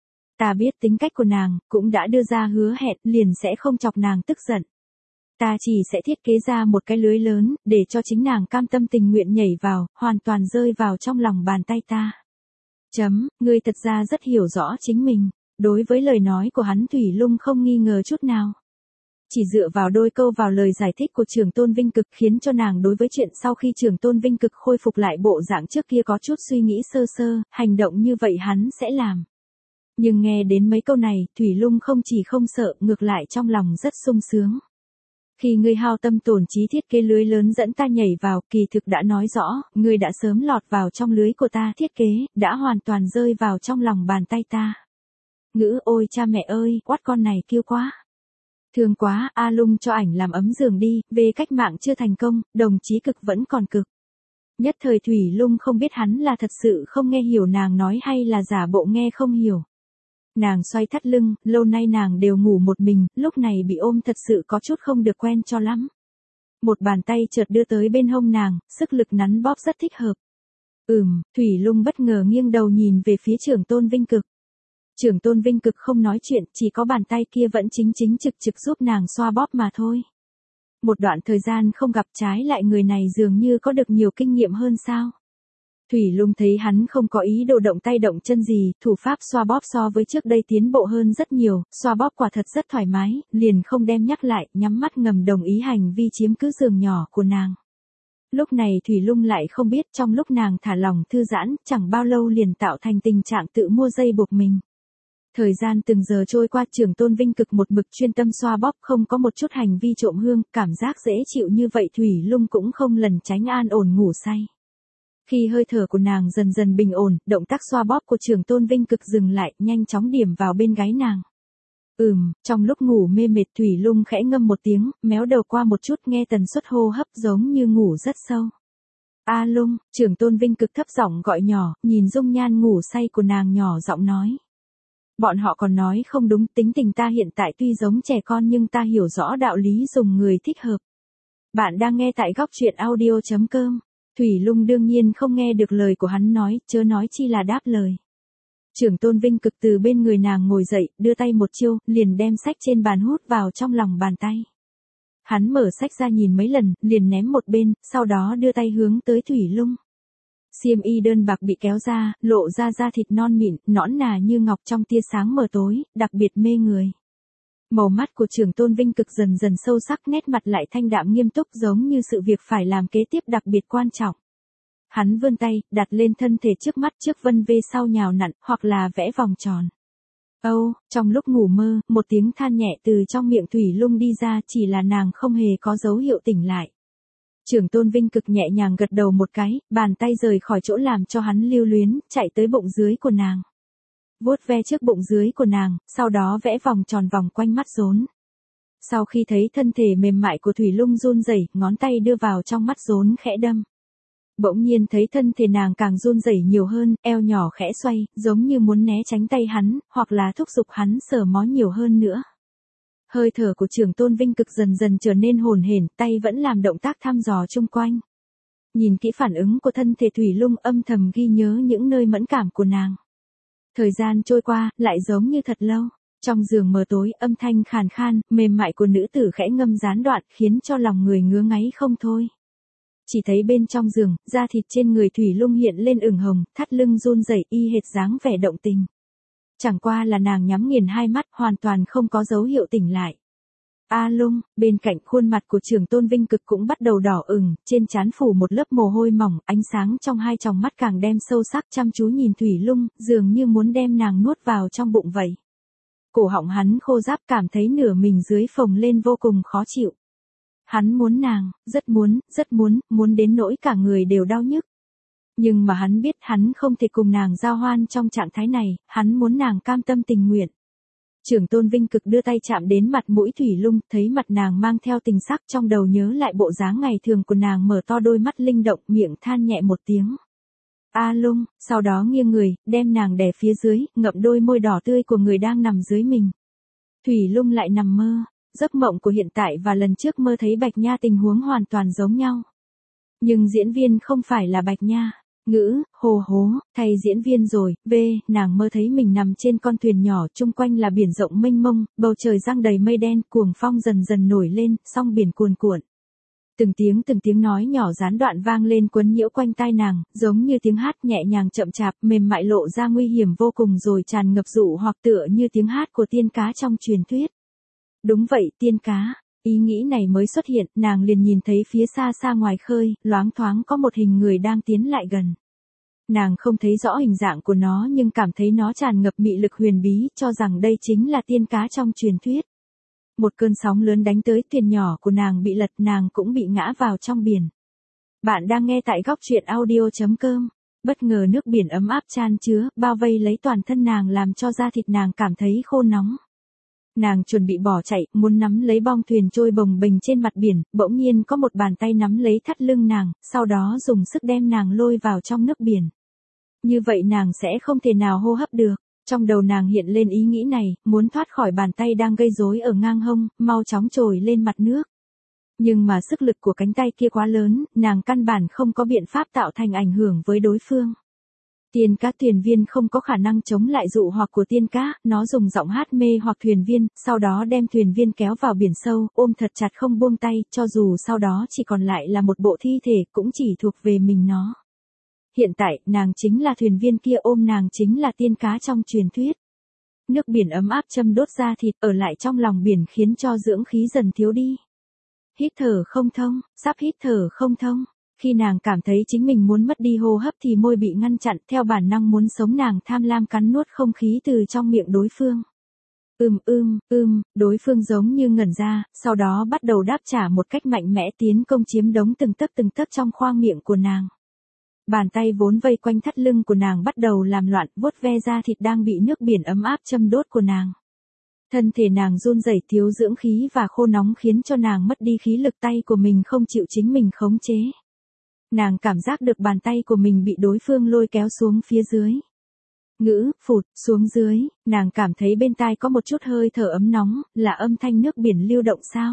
Ta biết tính cách của nàng, cũng đã đưa ra hứa hẹn, liền sẽ không chọc nàng tức giận. Ta chỉ sẽ thiết kế ra một cái lưới lớn, để cho chính nàng cam tâm tình nguyện nhảy vào, hoàn toàn rơi vào trong lòng bàn tay ta. Chấm, ngươi thật ra rất hiểu rõ chính mình. Đối với lời nói của hắn Thủy Lung không nghi ngờ chút nào. Chỉ dựa vào đôi câu vào lời giải thích của Trưởng Tôn Vinh Cực khiến cho nàng đối với chuyện sau khi Trưởng Tôn Vinh Cực khôi phục lại bộ dạng trước kia có chút suy nghĩ sơ sơ, hành động như vậy hắn sẽ làm. Nhưng nghe đến mấy câu này, Thủy Lung không chỉ không sợ, ngược lại trong lòng rất sung sướng. Khi ngươi hao tâm tổn trí thiết kế lưới lớn dẫn ta nhảy vào, kỳ thực đã nói rõ, ngươi đã sớm lọt vào trong lưới của ta thiết kế, đã hoàn toàn rơi vào trong lòng bàn tay ta. Ngữ ôi cha mẹ ơi, quát con này kêu quá. Thương quá, A Lung cho ảnh làm ấm giường đi, về cách mạng chưa thành công, đồng chí Cực vẫn còn cực. Nhất thời Thủy Lung không biết hắn là thật sự không nghe hiểu nàng nói hay là giả bộ nghe không hiểu. Nàng xoay thắt lưng, lâu nay nàng đều ngủ một mình, lúc này bị ôm thật sự có chút không được quen cho lắm. Một bàn tay chợt đưa tới bên hông nàng, sức lực nắn bóp rất thích hợp. Ừm, Thủy Lung bất ngờ nghiêng đầu nhìn về phía Trưởng Tôn Vinh Cực. Trưởng Tôn Vinh Cực không nói chuyện, chỉ có bàn tay kia vẫn chính chính trực trực giúp nàng xoa bóp mà thôi. Một đoạn thời gian không gặp trái lại người này dường như có được nhiều kinh nghiệm hơn sao. Thủy Lung thấy hắn không có ý đồ động tay động chân gì, thủ pháp xoa bóp so với trước đây tiến bộ hơn rất nhiều, xoa bóp quả thật rất thoải mái, liền không đem nhắc lại, nhắm mắt ngầm đồng ý hành vi chiếm cứ giường nhỏ của nàng. Lúc này Thủy Lung lại không biết trong lúc nàng thả lỏng thư giãn, chẳng bao lâu liền tạo thành tình trạng tự mua dây buộc mình. Thời gian từng giờ trôi qua, Trưởng Tôn Vinh Cực một mực chuyên tâm xoa bóp, không có một chút hành vi trộm hương, cảm giác dễ chịu như vậy Thủy Lung cũng không lần tránh an ổn ngủ say. Khi hơi thở của nàng dần dần bình ổn, động tác xoa bóp của Trưởng Tôn Vinh Cực dừng lại, nhanh chóng điểm vào bên gáy nàng. Ừm, trong lúc ngủ mê mệt Thủy Lung khẽ ngâm một tiếng, méo đầu qua một chút nghe tần suất hô hấp giống như ngủ rất sâu. A Lung, Trưởng Tôn Vinh Cực thấp giọng gọi nhỏ, nhìn dung nhan ngủ say của nàng nhỏ giọng nói. Bọn họ còn nói không đúng, tính tình ta hiện tại tuy giống trẻ con nhưng ta hiểu rõ đạo lý dùng người thích hợp. Bạn đang nghe tại góc truyện audio.com. Thủy Lung đương nhiên không nghe được lời của hắn nói, chớ nói chi là đáp lời. Trưởng Tôn Vinh Cực từ bên người nàng ngồi dậy, đưa tay một chiêu, liền đem sách trên bàn hút vào trong lòng bàn tay. Hắn mở sách ra nhìn mấy lần, liền ném một bên, sau đó đưa tay hướng tới Thủy Lung. Xiêm y đơn bạc bị kéo ra, lộ ra da thịt non mịn, nõn nà như ngọc trong tia sáng mờ tối, đặc biệt mê người. Màu mắt của Trưởng Tôn Vinh Cực dần dần sâu sắc, nét mặt lại thanh đạm nghiêm túc giống như sự việc phải làm kế tiếp đặc biệt quan trọng. Hắn vươn tay, đặt lên thân thể trước mắt trước vân vê sau nhào nặn, hoặc là vẽ vòng tròn. Âu, trong lúc ngủ mơ, một tiếng than nhẹ từ trong miệng Thủy Lung đi ra, chỉ là nàng không hề có dấu hiệu tỉnh lại. Trưởng Tôn Vinh Cực nhẹ nhàng gật đầu một cái, bàn tay rời khỏi chỗ làm cho hắn lưu luyến, chạy tới bụng dưới của nàng. Vuốt ve trước bụng dưới của nàng, sau đó vẽ vòng tròn vòng quanh mắt rốn. Sau khi thấy thân thể mềm mại của Thủy Lung run rẩy, ngón tay đưa vào trong mắt rốn khẽ đâm. Bỗng nhiên thấy thân thể nàng càng run rẩy nhiều hơn, eo nhỏ khẽ xoay, giống như muốn né tránh tay hắn, hoặc là thúc giục hắn sờ mó nhiều hơn nữa. Hơi thở của Trưởng Tôn Vinh Cực dần dần trở nên hồn hển, tay vẫn làm động tác thăm dò chung quanh. Nhìn kỹ phản ứng của thân thể Thủy Lung, âm thầm ghi nhớ những nơi mẫn cảm của nàng. Thời gian trôi qua, lại giống như thật lâu. Trong giường mờ tối, âm thanh khàn khan, mềm mại của nữ tử khẽ ngâm gián đoạn, khiến cho lòng người ngứa ngáy không thôi. Chỉ thấy bên trong giường, da thịt trên người Thủy Lung hiện lên ửng hồng, thắt lưng run rẩy y hệt dáng vẻ động tình. Chẳng qua là nàng nhắm nghiền hai mắt, hoàn toàn không có dấu hiệu tỉnh lại. A Lung, bên cạnh khuôn mặt của Trưởng Tôn Vinh Cực cũng bắt đầu đỏ ửng, trên trán phủ một lớp mồ hôi mỏng, ánh sáng trong hai tròng mắt càng đem sâu sắc, chăm chú nhìn Thủy Lung, dường như muốn đem nàng nuốt vào trong bụng vậy. Cổ họng hắn khô ráp, cảm thấy nửa mình dưới phồng lên vô cùng khó chịu. Hắn muốn nàng, rất muốn, rất muốn, muốn đến nỗi cả người đều đau nhức. Nhưng mà hắn biết hắn không thể cùng nàng giao hoan trong trạng thái này, hắn muốn nàng cam tâm tình nguyện. Trưởng Tôn Vinh Cực đưa tay chạm đến mặt mũi Thủy Lung, thấy mặt nàng mang theo tình sắc, trong đầu nhớ lại bộ dáng ngày thường của nàng, mở to đôi mắt linh động, miệng than nhẹ một tiếng. A Lung, sau đó nghiêng người, đem nàng đè phía dưới, ngậm đôi môi đỏ tươi của người đang nằm dưới mình. Thủy Lung lại nằm mơ, giấc mộng của hiện tại và lần trước mơ thấy Bạch Nha tình huống hoàn toàn giống nhau. Nhưng diễn viên không phải là Bạch Nha. Ngữ, hồ hố, thay diễn viên rồi, v, nàng mơ thấy mình nằm trên con thuyền nhỏ, chung quanh là biển rộng mênh mông, bầu trời giăng đầy mây đen, cuồng phong dần dần nổi lên, sóng biển cuồn cuộn. Từng tiếng từng tiếng nói nhỏ gián đoạn vang lên quấn nhiễu quanh tai nàng, giống như tiếng hát nhẹ nhàng chậm chạp, mềm mại lộ ra nguy hiểm vô cùng rồi tràn ngập dụ hoặc tựa như tiếng hát của tiên cá trong truyền thuyết. Đúng vậy, tiên cá. Ý nghĩ này mới xuất hiện, nàng liền nhìn thấy phía xa xa ngoài khơi, loáng thoáng có một hình người đang tiến lại gần. Nàng không thấy rõ hình dạng của nó nhưng cảm thấy nó tràn ngập mị lực huyền bí, cho rằng đây chính là tiên cá trong truyền thuyết. Một cơn sóng lớn đánh tới, thuyền nhỏ của nàng bị lật, nàng cũng bị ngã vào trong biển. Bạn đang nghe tại góc truyện audio.com. Bất ngờ nước biển ấm áp chan chứa, bao vây lấy toàn thân nàng làm cho da thịt nàng cảm thấy khô nóng. Nàng chuẩn bị bỏ chạy, muốn nắm lấy bong thuyền trôi bồng bềnh trên mặt biển, bỗng nhiên có một bàn tay nắm lấy thắt lưng nàng, sau đó dùng sức đem nàng lôi vào trong nước biển. Như vậy nàng sẽ không thể nào hô hấp được. Trong đầu nàng hiện lên ý nghĩ này, muốn thoát khỏi bàn tay đang gây rối ở ngang hông, mau chóng trồi lên mặt nước. Nhưng mà sức lực của cánh tay kia quá lớn, nàng căn bản không có biện pháp tạo thành ảnh hưởng với đối phương. Tiên cá thuyền viên không có khả năng chống lại dụ hoặc của tiên cá, nó dùng giọng hát mê hoặc thuyền viên, sau đó đem thuyền viên kéo vào biển sâu, ôm thật chặt không buông tay, cho dù sau đó chỉ còn lại là một bộ thi thể, cũng chỉ thuộc về mình nó. Hiện tại, nàng chính là thuyền viên kia, ôm nàng chính là tiên cá trong truyền thuyết. Nước biển ấm áp châm đốt da thịt, ở lại trong lòng biển khiến cho dưỡng khí dần thiếu đi. Hít thở không thông, sắp hít thở không thông. Khi nàng cảm thấy chính mình muốn mất đi hô hấp thì môi bị ngăn chặn, theo bản năng muốn sống nàng tham lam cắn nuốt không khí từ trong miệng đối phương. Ưm ưm, ưm, đối phương giống như ngẩn ra, sau đó bắt đầu đáp trả một cách mạnh mẽ tiến công chiếm đống từng tấc từng tấc trong khoang miệng của nàng. Bàn tay vốn vây quanh thắt lưng của nàng bắt đầu làm loạn, vuốt ve da thịt đang bị nước biển ấm áp châm đốt của nàng. Thân thể nàng run rẩy, thiếu dưỡng khí và khô nóng khiến cho nàng mất đi khí lực, tay của mình không chịu chính mình khống chế. Nàng cảm giác được bàn tay của mình bị đối phương lôi kéo xuống phía dưới. Ngữ, phụt, xuống dưới, nàng cảm thấy bên tai có một chút hơi thở ấm nóng, là âm thanh nước biển lưu động sao?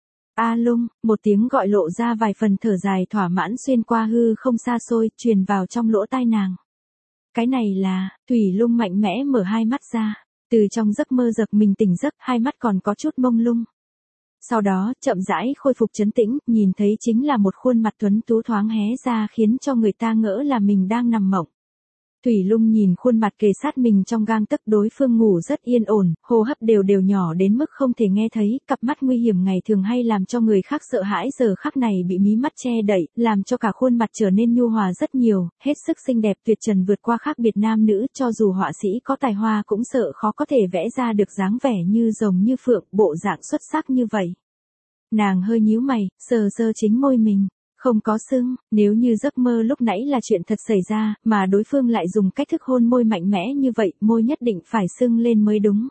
A Lung, một tiếng gọi lộ ra vài phần thở dài thỏa mãn xuyên qua hư không xa xôi, truyền vào trong lỗ tai nàng. Cái này là, Thủy Lung mạnh mẽ mở hai mắt ra, từ trong giấc mơ giật mình tỉnh giấc, hai mắt còn có chút mông lung. Sau đó, chậm rãi khôi phục trấn tĩnh, nhìn thấy chính là một khuôn mặt tuấn tú thoáng hé ra khiến cho người ta ngỡ là mình đang nằm mộng. Thủy Lung nhìn khuôn mặt kề sát mình trong gang tấc, đối phương ngủ rất yên ổn, hô hấp đều đều nhỏ đến mức không thể nghe thấy, cặp mắt nguy hiểm ngày thường hay làm cho người khác sợ hãi giờ khắc này bị mí mắt che đậy, làm cho cả khuôn mặt trở nên nhu hòa rất nhiều, hết sức xinh đẹp tuyệt trần vượt qua khác biệt nam nữ, cho dù họa sĩ có tài hoa cũng sợ khó có thể vẽ ra được dáng vẻ như rồng như phượng, bộ dạng xuất sắc như vậy. Nàng hơi nhíu mày, sờ sờ chính môi mình. Không có sưng, nếu như giấc mơ lúc nãy là chuyện thật xảy ra, mà đối phương lại dùng cách thức hôn môi mạnh mẽ như vậy, môi nhất định phải sưng lên mới đúng.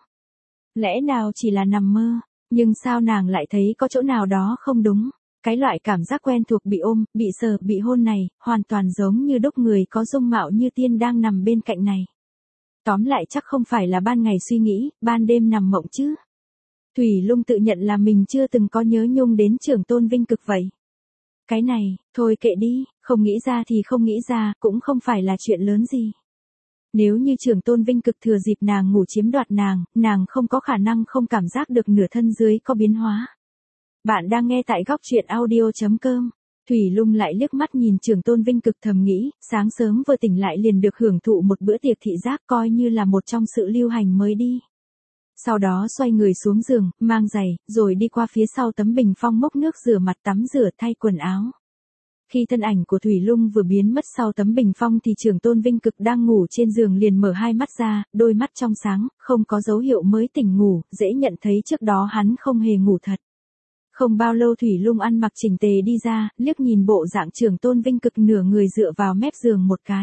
Lẽ nào chỉ là nằm mơ, nhưng sao nàng lại thấy có chỗ nào đó không đúng? Cái loại cảm giác quen thuộc bị ôm, bị sờ, bị hôn này, hoàn toàn giống như đúc người có dung mạo như tiên đang nằm bên cạnh này. Tóm lại chắc không phải là ban ngày suy nghĩ, ban đêm nằm mộng chứ. Thủy Lung tự nhận là mình chưa từng có nhớ nhung đến Trưởng Tôn Vinh Cực vậy. Cái này, thôi kệ đi, không nghĩ ra thì không nghĩ ra, cũng không phải là chuyện lớn gì. Nếu như Trưởng Tôn Vinh Cực thừa dịp nàng ngủ chiếm đoạt nàng, nàng không có khả năng không cảm giác được nửa thân dưới có biến hóa. Bạn đang nghe tại góc truyện audio chấm com. Thủy Lung lại liếc mắt nhìn Trưởng Tôn Vinh Cực thầm nghĩ, sáng sớm vừa tỉnh lại liền được hưởng thụ một bữa tiệc thị giác coi như là một trong sự lưu hành mới đi. Sau đó xoay người xuống giường, mang giày, rồi đi qua phía sau tấm bình phong múc nước rửa mặt tắm rửa thay quần áo. Khi thân ảnh của Thủy Lung vừa biến mất sau tấm bình phong thì Trưởng Tôn Vinh Cực đang ngủ trên giường liền mở hai mắt ra, đôi mắt trong sáng, không có dấu hiệu mới tỉnh ngủ, dễ nhận thấy trước đó hắn không hề ngủ thật. Không bao lâu Thủy Lung ăn mặc chỉnh tề đi ra, liếc nhìn bộ dạng Trưởng Tôn Vinh Cực nửa người dựa vào mép giường một cái.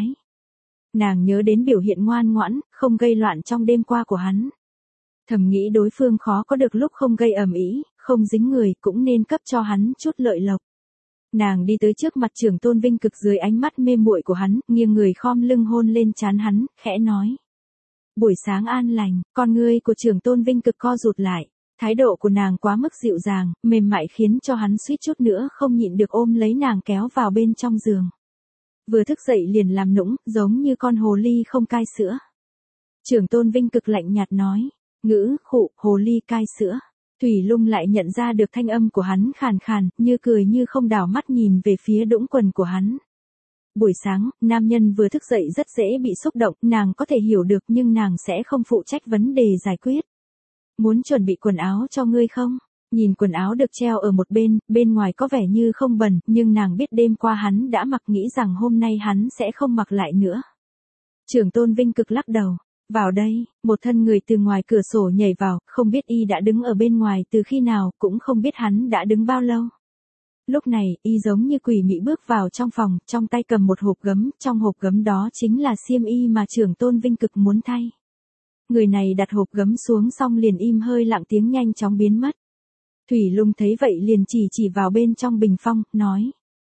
Nàng nhớ đến biểu hiện ngoan ngoãn, không gây loạn trong đêm qua của hắn. Thầm nghĩ đối phương khó có được lúc không gây ầm ĩ, không dính người, cũng nên cấp cho hắn chút lợi lộc. Nàng đi tới trước mặt Trưởng Tôn Vinh Cực dưới ánh mắt mê muội của hắn, nghiêng người khom lưng hôn lên trán hắn, khẽ nói. Buổi sáng an lành, con ngươi của Trưởng Tôn Vinh Cực co rụt lại. Thái độ của nàng quá mức dịu dàng, mềm mại khiến cho hắn suýt chút nữa không nhịn được ôm lấy nàng kéo vào bên trong giường. Vừa thức dậy liền làm nũng, giống như con hồ ly không cai sữa. Trưởng Tôn Vinh Cực lạnh nhạt nói. Ngữ, khụ, hồ ly cai sữa. Thủy Lung lại nhận ra được thanh âm của hắn khàn khàn, như cười như không đảo mắt nhìn về phía đũng quần của hắn. Buổi sáng, nam nhân vừa thức dậy rất dễ bị xúc động, nàng có thể hiểu được nhưng nàng sẽ không phụ trách vấn đề giải quyết. Muốn chuẩn bị quần áo cho ngươi không? Nhìn quần áo được treo ở một bên, bên ngoài có vẻ như không bẩn, nhưng nàng biết đêm qua hắn đã mặc nghĩ rằng hôm nay hắn sẽ không mặc lại nữa. Trưởng Tôn Vinh Cực lắc đầu. Vào đây, một thân người từ ngoài cửa sổ nhảy vào, không biết y đã đứng ở bên ngoài từ khi nào, cũng không biết hắn đã đứng bao lâu. Lúc này, y giống như quỷ mị bước vào trong phòng, trong tay cầm một hộp gấm, trong hộp gấm đó chính là xiêm y mà Trưởng Tôn Vinh Cực muốn thay. Người này đặt hộp gấm xuống xong liền im hơi lặng tiếng nhanh chóng biến mất. Thủy Lung thấy vậy liền chỉ chỉ vào bên trong bình phong, nói.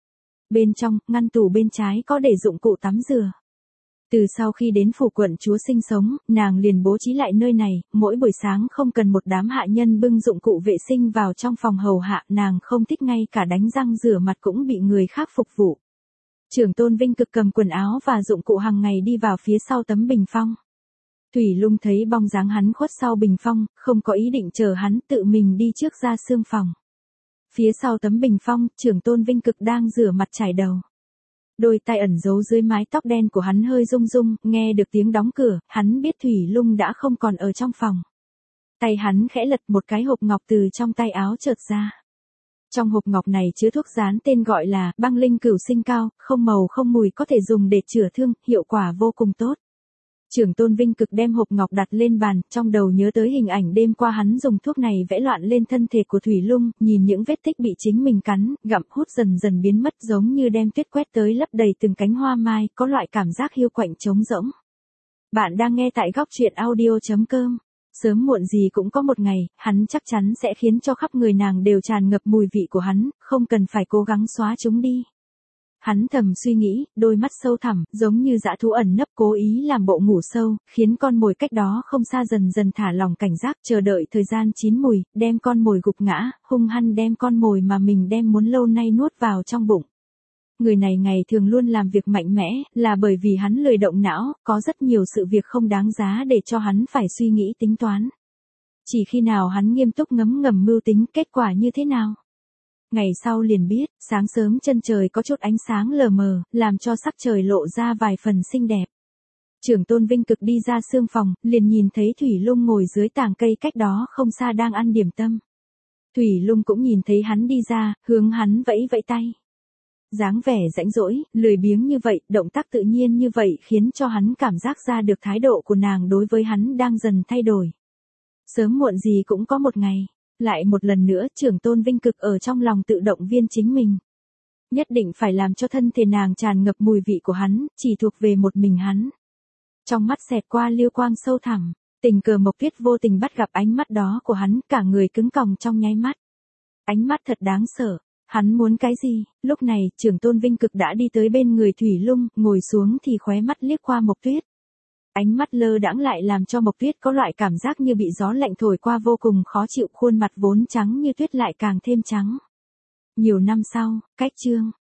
Bên trong, ngăn tủ bên trái có để dụng cụ tắm rửa. Từ sau khi đến phủ quận chúa sinh sống, nàng liền bố trí lại nơi này, mỗi buổi sáng không cần một đám hạ nhân bưng dụng cụ vệ sinh vào trong phòng hầu hạ, nàng không thích ngay cả đánh răng rửa mặt cũng bị người khác phục vụ. Trưởng Tôn Vinh Cực cầm quần áo và dụng cụ hàng ngày đi vào phía sau tấm bình phong. Thủy Lung thấy bóng dáng hắn khuất sau bình phong, không có ý định chờ hắn, tự mình đi trước ra xương phòng. Phía sau tấm bình phong, Trưởng Tôn Vinh Cực đang rửa mặt chải đầu. Đôi tay ẩn giấu dưới mái tóc đen của hắn hơi rung rung, nghe được tiếng đóng cửa, hắn biết Thủy Lung đã không còn ở trong phòng. Tay hắn khẽ lật một cái hộp ngọc từ trong tay áo chợt ra. Trong hộp ngọc này chứa thuốc dán tên gọi là băng linh cửu sinh cao, không màu không mùi, có thể dùng để chữa thương, hiệu quả vô cùng tốt. Trưởng Tôn Vinh Cực đem hộp ngọc đặt lên bàn, trong đầu nhớ tới hình ảnh đêm qua hắn dùng thuốc này vẽ loạn lên thân thể của Thủy Lung, nhìn những vết tích bị chính mình cắn, gặm hút dần dần biến mất giống như đem tuyết quét tới lấp đầy từng cánh hoa mai, có loại cảm giác hiu quạnh trống rỗng. Bạn đang nghe tại góc truyện audio chấm com. Sớm muộn gì cũng có một ngày, hắn chắc chắn sẽ khiến cho khắp người nàng đều tràn ngập mùi vị của hắn, không cần phải cố gắng xóa chúng đi. Hắn thầm suy nghĩ, đôi mắt sâu thẳm, giống như dã thú ẩn nấp cố ý làm bộ ngủ sâu, khiến con mồi cách đó không xa dần dần thả lòng cảnh giác, chờ đợi thời gian chín mùi, đem con mồi gục ngã, hung hăng đem con mồi mà mình đem muốn lâu nay nuốt vào trong bụng. Người này ngày thường luôn làm việc mạnh mẽ, là bởi vì hắn lười động não, có rất nhiều sự việc không đáng giá để cho hắn phải suy nghĩ tính toán. Chỉ khi nào hắn nghiêm túc ngấm ngầm mưu tính, kết quả như thế nào? Ngày sau liền biết, sáng sớm chân trời có chút ánh sáng lờ mờ, làm cho sắc trời lộ ra vài phần xinh đẹp. Trưởng tôn Vinh Cực đi ra sương phòng, liền nhìn thấy Thủy Lung ngồi dưới tàng cây cách đó không xa đang ăn điểm tâm. Thủy Lung cũng nhìn thấy hắn đi ra, hướng hắn vẫy vẫy tay. Dáng vẻ rãnh rỗi, lười biếng như vậy, động tác tự nhiên như vậy khiến cho hắn cảm giác ra được thái độ của nàng đối với hắn đang dần thay đổi. Sớm muộn gì cũng có một ngày. Lại một lần nữa trưởng tôn Vinh Cực ở trong lòng tự động viên chính mình. Nhất định phải làm cho thân thể nàng tràn ngập mùi vị của hắn, chỉ thuộc về một mình hắn. Trong mắt xẹt qua lưu quang sâu thẳm, tình cờ Mộc Tuyết vô tình bắt gặp ánh mắt đó của hắn, cả người cứng còng trong nháy mắt. Ánh mắt thật đáng sợ, hắn muốn cái gì? Lúc này trưởng tôn Vinh Cực đã đi tới bên người Thủy Lung, ngồi xuống thì khóe mắt liếc qua Mộc Tuyết. Ánh mắt lơ đãng lại làm cho Mộc Tuyết có loại cảm giác như bị gió lạnh thổi qua vô cùng khó chịu, khuôn mặt vốn trắng như tuyết lại càng thêm trắng. Nhiều năm sau, cách chương